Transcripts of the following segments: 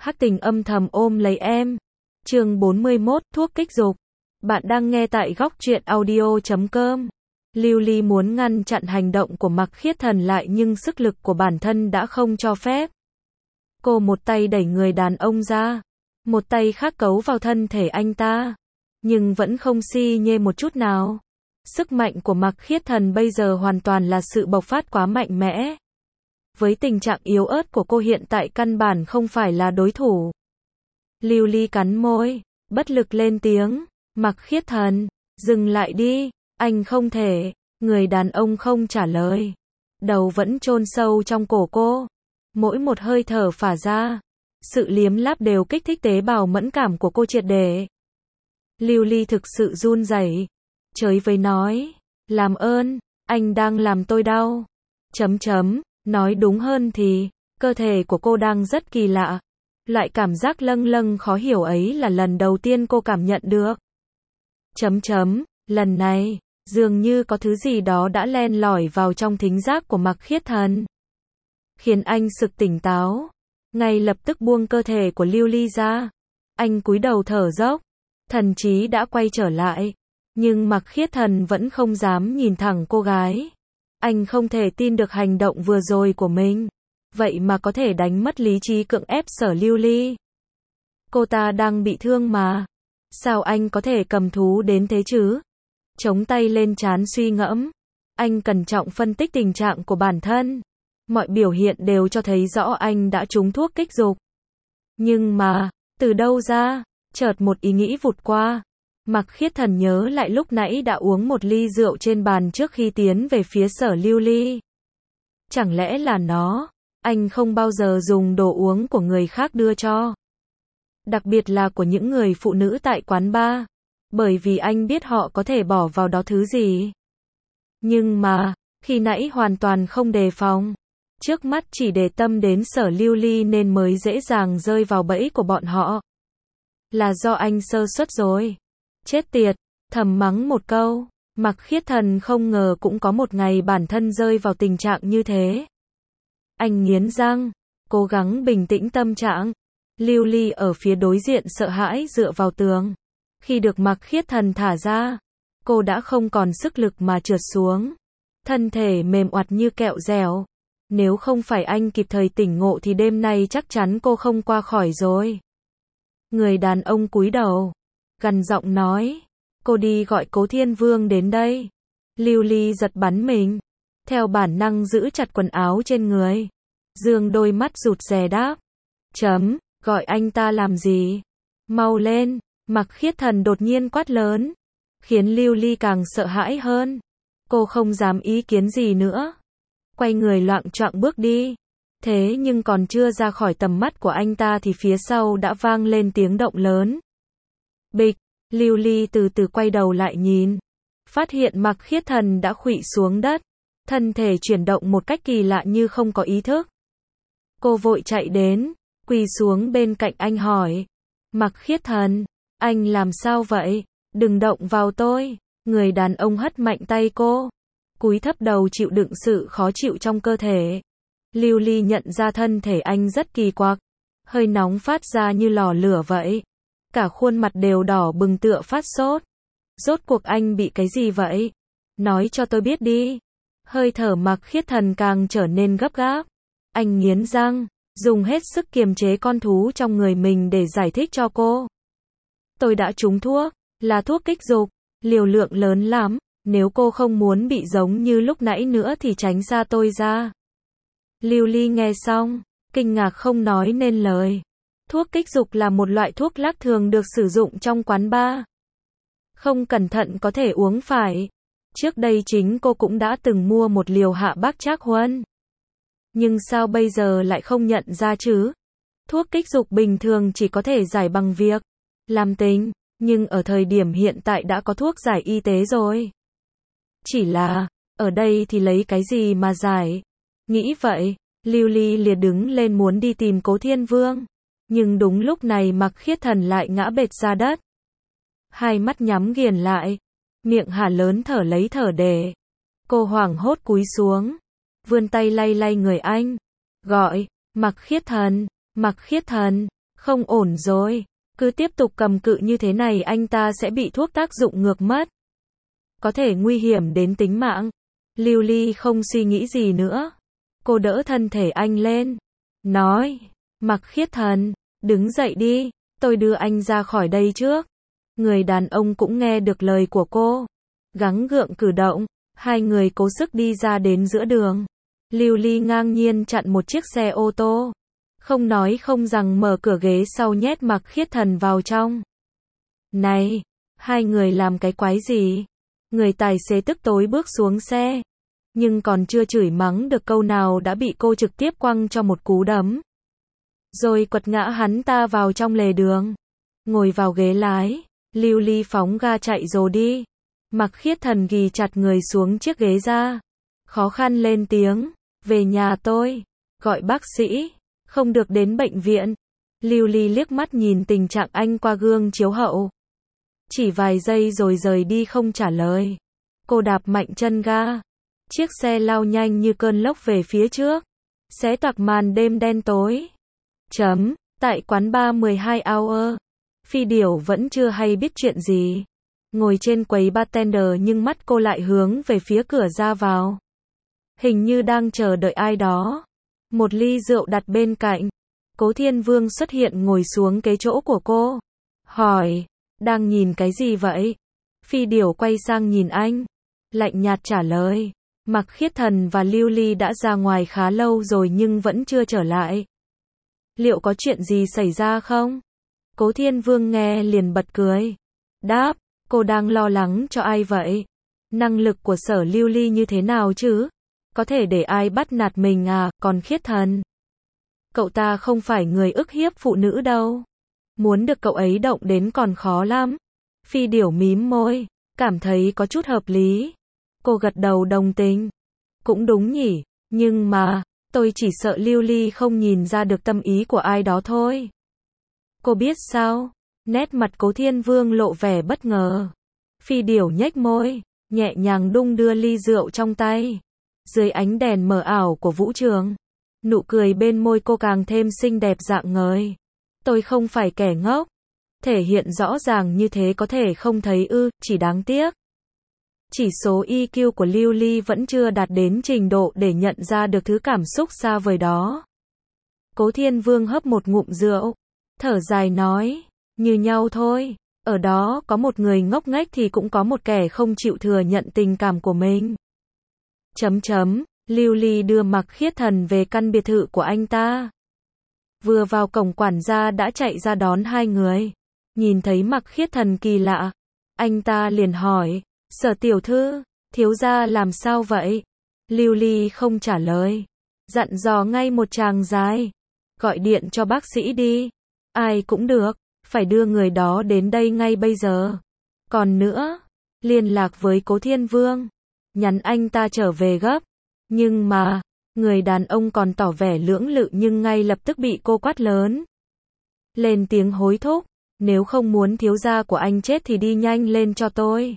Hắc Tình âm thầm ôm lấy em. Chương 41, thuốc kích dục. Bạn đang nghe tại góc truyện audio.com. Lưu Ly muốn ngăn chặn hành động của Mạc Khiết Thần lại nhưng sức lực của bản thân đã không cho phép. Cô một tay đẩy người đàn ông ra, một tay khác cấu vào thân thể anh ta, nhưng vẫn không si nhê một chút nào. Sức mạnh của Mạc Khiết Thần bây giờ hoàn toàn là sự bộc phát quá mạnh mẽ. Với tình trạng yếu ớt của cô hiện tại căn bản không phải là đối thủ. Lưu Ly cắn môi, bất lực lên tiếng, Mạc Khiết Thần, dừng lại đi, anh không thể. Người đàn ông không trả lời, đầu vẫn chôn sâu trong cổ cô. Mỗi một hơi thở phả ra, sự liếm láp đều kích thích tế bào mẫn cảm của cô triệt để. Lưu Ly thực sự run rẩy, chới với nói, làm ơn, anh đang làm tôi đau. Nói đúng hơn thì, cơ thể của cô đang rất kỳ lạ. Loại cảm giác lâng lâng khó hiểu ấy là lần đầu tiên cô cảm nhận được. Lần này, dường như có thứ gì đó đã len lỏi vào trong thính giác của Mạc Khiết Thần, khiến anh sực tỉnh táo, ngay lập tức buông cơ thể của Lưu Ly ra. Anh cúi đầu thở dốc, thần trí đã quay trở lại, nhưng Mạc Khiết Thần vẫn không dám nhìn thẳng cô gái. Anh không thể tin được hành động vừa rồi của mình, vậy mà có thể đánh mất lý trí cưỡng ép Sở Lưu Ly. Cô ta đang bị thương mà, sao anh có thể cầm thú đến thế chứ? Chống tay lên trán suy ngẫm, anh cẩn trọng phân tích tình trạng của bản thân. Mọi biểu hiện đều cho thấy rõ anh đã trúng thuốc kích dục. Nhưng mà, từ đâu ra, chợt một ý nghĩ vụt qua. Mạc Khiết Thần nhớ lại lúc nãy đã uống một ly rượu trên bàn trước khi tiến về phía Sở Lưu Ly. Chẳng lẽ là nó? Anh không bao giờ dùng đồ uống của người khác đưa cho. Đặc biệt là của những người phụ nữ tại quán bar. Bởi vì anh biết họ có thể bỏ vào đó thứ gì. Nhưng mà, khi nãy hoàn toàn không đề phòng. Trước mắt chỉ để tâm đến Sở Lưu Ly nên mới dễ dàng rơi vào bẫy của bọn họ. Là do anh sơ suất rồi. Chết tiệt, thầm mắng một câu. Mạc Khiết Thần không ngờ cũng có một ngày bản thân rơi vào tình trạng như thế. Anh nghiến răng, cố gắng bình tĩnh tâm trạng. Lưu Ly ở phía đối diện sợ hãi dựa vào tường. Khi được Mạc Khiết Thần thả ra, cô đã không còn sức lực mà trượt xuống. Thân thể mềm oặt như kẹo dẻo. Nếu không phải anh kịp thời tỉnh ngộ thì đêm nay chắc chắn cô không qua khỏi rồi. Người đàn ông cúi đầu, gằn giọng nói, cô đi gọi Cố Thiên Vương đến đây. Lưu Ly giật bắn mình, theo bản năng giữ chặt quần áo trên người. Dương đôi mắt rụt rè đáp, gọi anh ta làm gì? Mau lên, Mạc Khiết Thần đột nhiên quát lớn, khiến Lưu Ly càng sợ hãi hơn. Cô không dám ý kiến gì nữa, quay người loạng choạng bước đi. Thế nhưng còn chưa ra khỏi tầm mắt của anh ta thì phía sau đã vang lên tiếng động lớn. Bịch, Lưu Ly từ từ quay đầu lại nhìn, phát hiện Mạc Khiết Thần đã khuỵu xuống đất, thân thể chuyển động một cách kỳ lạ như không có ý thức. Cô vội chạy đến, quỳ xuống bên cạnh anh hỏi, Mạc Khiết Thần, anh làm sao vậy? Đừng động vào tôi. Người đàn ông hất mạnh tay cô, cúi thấp đầu chịu đựng sự khó chịu trong cơ thể. Lưu Ly nhận ra thân thể anh rất kỳ quặc, hơi nóng phát ra như lò lửa vậy. Cả khuôn mặt đều đỏ bừng tựa phát sốt. Rốt cuộc anh bị cái gì vậy? Nói cho tôi biết đi. Hơi thở Mạc Khiết Thần càng trở nên gấp gáp. Anh nghiến răng, dùng hết sức kiềm chế con thú trong người mình để giải thích cho cô. Tôi đã trúng thuốc, là thuốc kích dục, liều lượng lớn lắm. Nếu cô không muốn bị giống như lúc nãy nữa thì tránh xa tôi ra. Lưu Ly nghe xong, kinh ngạc không nói nên lời. Thuốc kích dục là một loại thuốc lắc thường được sử dụng trong quán bar. Không cẩn thận có thể uống phải. Trước đây chính cô cũng đã từng mua một liều hạ bác trác huân. Nhưng sao bây giờ lại không nhận ra chứ? Thuốc kích dục bình thường chỉ có thể giải bằng việc làm tình, nhưng ở thời điểm hiện tại đã có thuốc giải y tế rồi. Chỉ là, ở đây thì lấy cái gì mà giải? Nghĩ vậy, Lưu Ly liền đứng lên muốn đi tìm Cố Thiên Vương. Nhưng đúng lúc này Mạc Khiết Thần lại ngã bệt ra đất. Hai mắt nhắm nghiền lại, miệng há lớn thở lấy thở để. Cô hoảng hốt cúi xuống, vươn tay lay lay người anh, gọi, Mạc Khiết Thần, Không ổn rồi. Cứ tiếp tục cầm cự như thế này anh ta sẽ bị thuốc tác dụng ngược mất. Có thể nguy hiểm đến tính mạng. Lưu Ly không suy nghĩ gì nữa. Cô đỡ thân thể anh lên. Nói. Mạc Khiết Thần, đứng dậy đi. Tôi đưa anh ra khỏi đây trước. Người đàn ông cũng nghe được lời của cô. Gắng gượng cử động. Hai người cố sức đi ra đến giữa đường. Lưu Ly ngang nhiên chặn một chiếc xe ô tô. Không nói không rằng mở cửa ghế sau nhét Mạc Khiết Thần vào trong. Này, hai người làm cái quái gì? Người tài xế tức tối bước xuống xe. Nhưng còn chưa chửi mắng được câu nào đã bị cô trực tiếp quăng cho một cú đấm. Rồi quật ngã hắn ta vào trong lề đường. Ngồi vào ghế lái, Lưu Ly phóng ga chạy rồi đi. Mạc Khiết Thần ghì chặt người xuống chiếc ghế ra. Khó khăn lên tiếng, về nhà tôi, gọi bác sĩ, không được đến bệnh viện. Lưu Ly liếc mắt nhìn tình trạng anh qua gương chiếu hậu. Chỉ vài giây rồi rời đi không trả lời. Cô đạp mạnh chân ga. Chiếc xe lao nhanh như cơn lốc về phía trước. Xé toạc màn đêm đen tối. Tại quán bar 12 Hour. Phi Điểu vẫn chưa hay biết chuyện gì. Ngồi trên quầy bartender nhưng mắt cô lại hướng về phía cửa ra vào. Hình như đang chờ đợi ai đó. Một ly rượu đặt bên cạnh. Cố Thiên Vương xuất hiện ngồi xuống kế chỗ của cô. Hỏi, đang nhìn cái gì vậy? Phi Điểu quay sang nhìn anh. Lạnh nhạt trả lời. Mạc Khiết Thần và Lưu Ly đã ra ngoài khá lâu rồi nhưng vẫn chưa trở lại. Liệu có chuyện gì xảy ra không? Cố Thiên Vương nghe liền bật cười. Đáp, cô đang lo lắng cho ai vậy? Năng lực của Sở Lưu Ly như thế nào chứ? Có thể để ai bắt nạt mình à, còn Khiết Thần? Cậu ta không phải người ức hiếp phụ nữ đâu. Muốn được cậu ấy động đến còn khó lắm. Phi Điểu mím môi, cảm thấy có chút hợp lý. Cô gật đầu đồng tình. Cũng đúng nhỉ, nhưng mà, tôi chỉ sợ Lưu Ly không nhìn ra được tâm ý của ai đó thôi. Cô biết sao? Nét mặt Cố Thiên Vương lộ vẻ bất ngờ. Phi Điểu nhếch môi, nhẹ nhàng đung đưa ly rượu trong tay. Dưới ánh đèn mờ ảo của vũ trường, nụ cười bên môi cô càng thêm xinh đẹp rạng ngời. Tôi không phải kẻ ngốc. Thể hiện rõ ràng như thế có thể không thấy ư, chỉ đáng tiếc. Chỉ số EQ của Lưu Ly vẫn chưa đạt đến trình độ để nhận ra được thứ cảm xúc xa vời đó. Cố Thiên Vương hớp một ngụm rượu, thở dài nói, như nhau thôi, ở đó có một người ngốc nghếch thì cũng có một kẻ không chịu thừa nhận tình cảm của mình. Lưu Ly đưa Mạc Khiết Thần về căn biệt thự của anh ta. Vừa vào cổng quản gia đã chạy ra đón hai người. Nhìn thấy Mạc Khiết Thần kỳ lạ, anh ta liền hỏi, Sở tiểu thư, thiếu gia làm sao vậy? Lưu Ly không trả lời, dặn dò ngay một tràng dài, gọi điện cho bác sĩ đi. Ai cũng được, phải đưa người đó đến đây ngay bây giờ. Còn nữa, liên lạc với Cố Thiên Vương, nhắn anh ta trở về gấp. Nhưng mà, người đàn ông còn tỏ vẻ lưỡng lự nhưng ngay lập tức bị cô quát lớn. Lên tiếng hối thúc, nếu không muốn thiếu gia của anh chết thì đi nhanh lên cho tôi.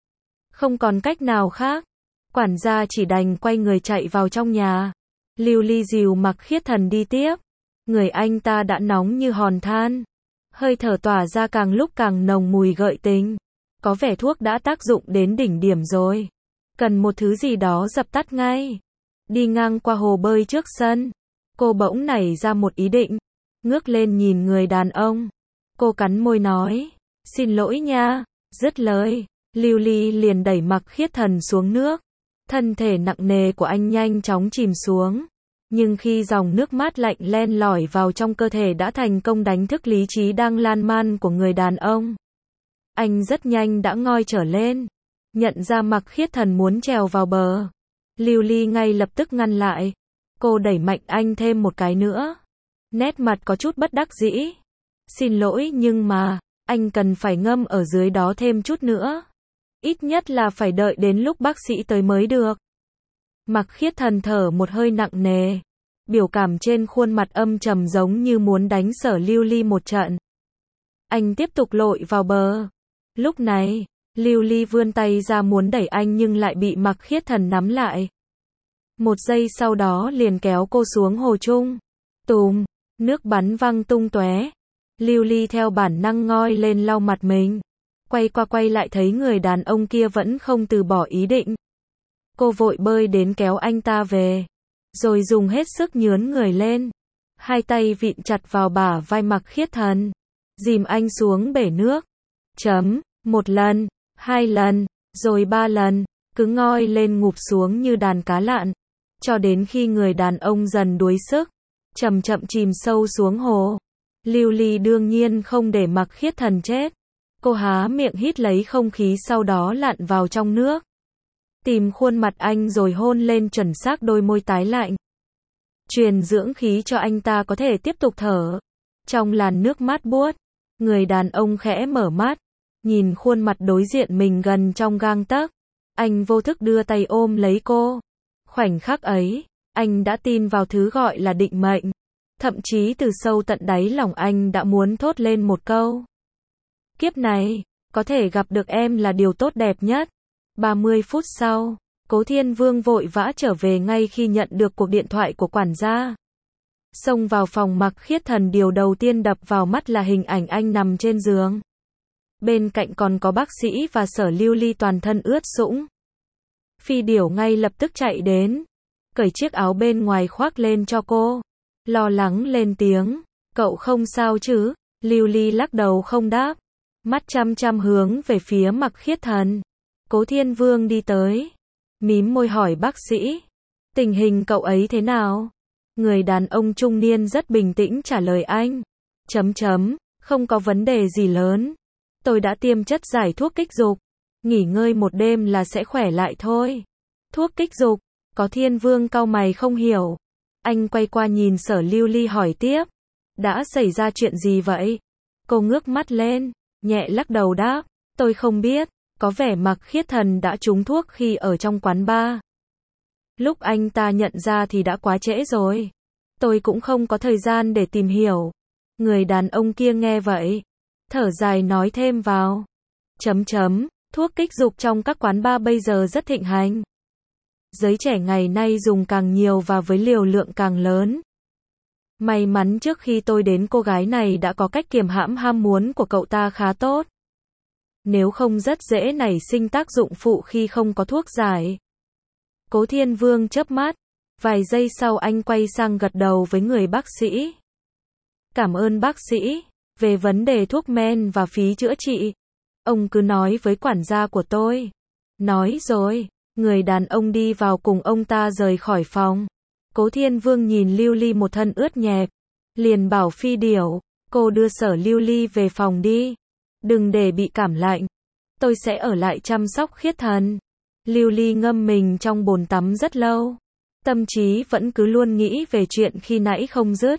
Không còn cách nào khác, quản gia chỉ đành quay người chạy vào trong nhà. Lưu Ly dìu Mạc Khiết Thần đi tiếp. Người anh ta đã nóng như hòn than. Hơi thở tỏa ra càng lúc càng nồng mùi gợi tình. Có vẻ thuốc đã tác dụng đến đỉnh điểm rồi. Cần một thứ gì đó dập tắt ngay. Đi ngang qua hồ bơi trước sân, cô bỗng nảy ra một ý định. Ngước lên nhìn người đàn ông. Cô cắn môi nói, xin lỗi nha. Dứt lời, Lưu Ly liền đẩy Mạc Khiết Thần xuống nước. Thân thể nặng nề của anh nhanh chóng chìm xuống. Nhưng khi dòng nước mát lạnh len lỏi vào trong cơ thể đã thành công đánh thức lý trí đang lan man của người đàn ông. Anh rất nhanh đã ngoi trở lên. Nhận ra Mạc Khiết Thần muốn trèo vào bờ. Lưu Ly ngay lập tức ngăn lại. Cô đẩy mạnh anh thêm một cái nữa. Nét mặt có chút bất đắc dĩ. Xin lỗi nhưng mà, anh cần phải ngâm ở dưới đó thêm chút nữa. Ít nhất là phải đợi đến lúc bác sĩ tới mới được. Mạc Khiết Thần thở một hơi nặng nề. Biểu cảm trên khuôn mặt âm trầm giống như muốn đánh Sở Lưu Ly một trận. Anh tiếp tục lội vào bờ. Lúc này, Lưu Ly vươn tay ra muốn đẩy anh nhưng lại bị Mạc Khiết Thần nắm lại. Một giây sau đó liền kéo cô xuống hồ chung. Tùm, nước bắn văng tung tóe. Lưu Ly theo bản năng ngoi lên lau mặt mình. Quay qua quay lại thấy người đàn ông kia vẫn không từ bỏ ý định. Cô vội bơi đến kéo anh ta về. Rồi dùng hết sức nhướn người lên. Hai tay vịn chặt vào bả vai Mạc Khiết Thần. Dìm anh xuống bể nước. Một lần, 2 lần, rồi 3 lần. Cứ ngoi lên ngụp xuống như đàn cá lặn. Cho đến khi người đàn ông dần đuối sức. Chậm chậm chìm sâu xuống hồ. Lưu Ly đương nhiên không để Mạc Khiết Thần chết. Cô há miệng hít lấy không khí sau đó lặn vào trong nước. Tìm khuôn mặt anh rồi hôn lên chuẩn xác đôi môi tái lạnh. Truyền dưỡng khí cho anh ta có thể tiếp tục thở. Trong làn nước mát buốt, người đàn ông khẽ mở mắt, nhìn khuôn mặt đối diện mình gần trong gang tấc. Anh vô thức đưa tay ôm lấy cô. Khoảnh khắc ấy, anh đã tin vào thứ gọi là định mệnh. Thậm chí từ sâu tận đáy lòng anh đã muốn thốt lên một câu. Kiếp này, có thể gặp được em là điều tốt đẹp nhất. 30 phút sau, Cố Thiên Vương vội vã trở về ngay khi nhận được cuộc điện thoại của quản gia. Xông vào phòng Mạc Khiết Thần, điều đầu tiên đập vào mắt là hình ảnh anh nằm trên giường. Bên cạnh còn có bác sĩ và Sở Lưu Ly toàn thân ướt sũng. Phi Điểu ngay lập tức chạy đến, cởi chiếc áo bên ngoài khoác lên cho cô. Lo lắng lên tiếng, cậu không sao chứ? Lưu Ly lắc đầu không đáp, mắt chăm chăm hướng về phía Mạc Khiết Thần. Cố Thiên Vương đi tới, mím môi hỏi bác sĩ, tình hình cậu ấy thế nào? Người đàn ông trung niên rất bình tĩnh trả lời anh. Không có vấn đề gì lớn. Tôi đã tiêm chất giải thuốc kích dục. Nghỉ ngơi một đêm là sẽ khỏe lại thôi. Thuốc kích dục? Có Thiên Vương cau mày không hiểu. Anh quay qua nhìn Sở Lưu Ly hỏi tiếp. Đã xảy ra chuyện gì vậy? Cô ngước mắt lên, nhẹ lắc đầu đáp. Tôi không biết. Có vẻ Mạc Khiết Thần đã trúng thuốc khi ở trong quán bar. Lúc anh ta nhận ra thì đã quá trễ rồi. Tôi cũng không có thời gian để tìm hiểu. Người đàn ông kia nghe vậy, thở dài nói thêm vào. Thuốc kích dục trong các quán bar bây giờ rất thịnh hành. Giới trẻ ngày nay dùng càng nhiều và với liều lượng càng lớn. May mắn trước khi tôi đến cô gái này đã có cách kiềm hãm ham muốn của cậu ta khá tốt. Nếu không rất dễ nảy sinh tác dụng phụ khi không có thuốc giải. Cố Thiên Vương chớp mắt, vài giây sau anh quay sang gật đầu với người bác sĩ. Cảm ơn bác sĩ, về vấn đề thuốc men và phí chữa trị, ông cứ nói với quản gia của tôi. Nói rồi, người đàn ông đi vào cùng ông ta rời khỏi phòng. Cố Thiên Vương nhìn Lưu Ly một thân ướt nhẹp, liền bảo Phi Điểu, cô đưa Sở Lưu Ly về phòng đi. Đừng để bị cảm lạnh. Tôi sẽ ở lại chăm sóc Khiết Thần. Lưu Ly ngâm mình trong bồn tắm rất lâu. Tâm trí vẫn cứ luôn nghĩ về chuyện khi nãy không dứt.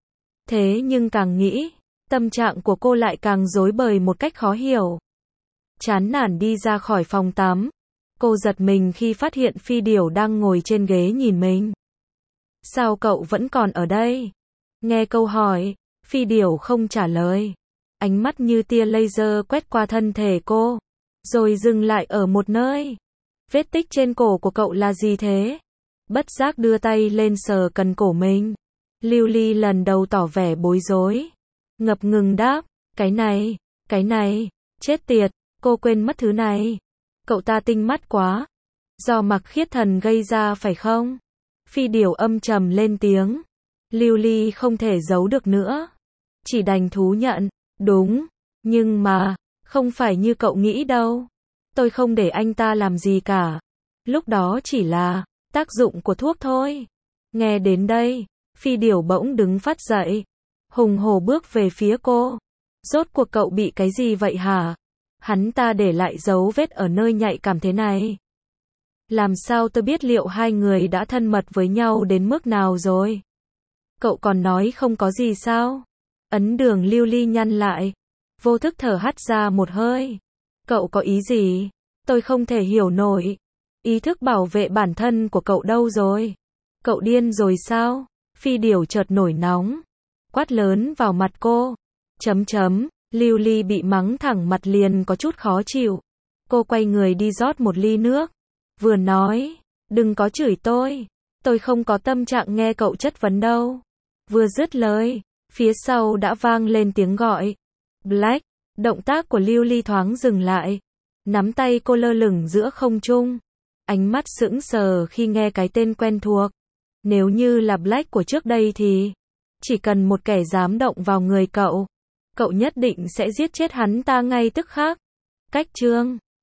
Thế nhưng càng nghĩ, tâm trạng của cô lại càng rối bời một cách khó hiểu. Chán nản đi ra khỏi phòng tắm. Cô giật mình khi phát hiện Phi Điểu đang ngồi trên ghế nhìn mình. Sao cậu vẫn còn ở đây? Nghe câu hỏi, Phi Điểu không trả lời. Ánh mắt như tia laser quét qua thân thể cô, rồi dừng lại ở một nơi. Vết tích trên cổ của cậu là gì thế? Bất giác đưa tay lên sờ cần cổ mình. Lưu Ly lần đầu tỏ vẻ bối rối. Ngập ngừng đáp, cái này, chết tiệt, cô quên mất thứ này. Cậu ta tinh mắt quá. Do Mạc Khiết Thần gây ra phải không? Phi Điểu âm trầm lên tiếng. Lưu Ly không thể giấu được nữa. Chỉ đành thú nhận. Đúng, nhưng mà, không phải như cậu nghĩ đâu. Tôi không để anh ta làm gì cả. Lúc đó chỉ là tác dụng của thuốc thôi. Nghe đến đây, Phi Điểu bỗng đứng phát dậy, hùng hổ bước về phía cô. Rốt cuộc cậu bị cái gì vậy hả? Hắn ta để lại dấu vết ở nơi nhạy cảm thế này. Làm sao tôi biết liệu hai người đã thân mật với nhau đến mức nào rồi? Cậu còn nói không có gì sao? Ấn Đường Lưu Ly nhăn lại, vô thức thở hắt ra một hơi. Cậu có ý gì? Tôi không thể hiểu nổi. Ý thức bảo vệ bản thân của cậu đâu rồi? Cậu điên rồi sao? Phi Điểu chợt nổi nóng, quát lớn vào mặt cô. Lưu Ly bị mắng thẳng mặt liền có chút khó chịu. Cô quay người đi rót một ly nước, vừa nói, đừng có chửi tôi không có tâm trạng nghe cậu chất vấn đâu. Vừa dứt lời, Phía sau đã vang lên tiếng gọi. Black, động tác của Lưu Ly thoáng dừng lại. Nắm tay cô lơ lửng giữa không trung. Ánh mắt sững sờ khi nghe cái tên quen thuộc. Nếu như là Black của trước đây thì chỉ cần một kẻ dám động vào người cậu nhất định sẽ giết chết hắn ta ngay tức khắc. Cách chương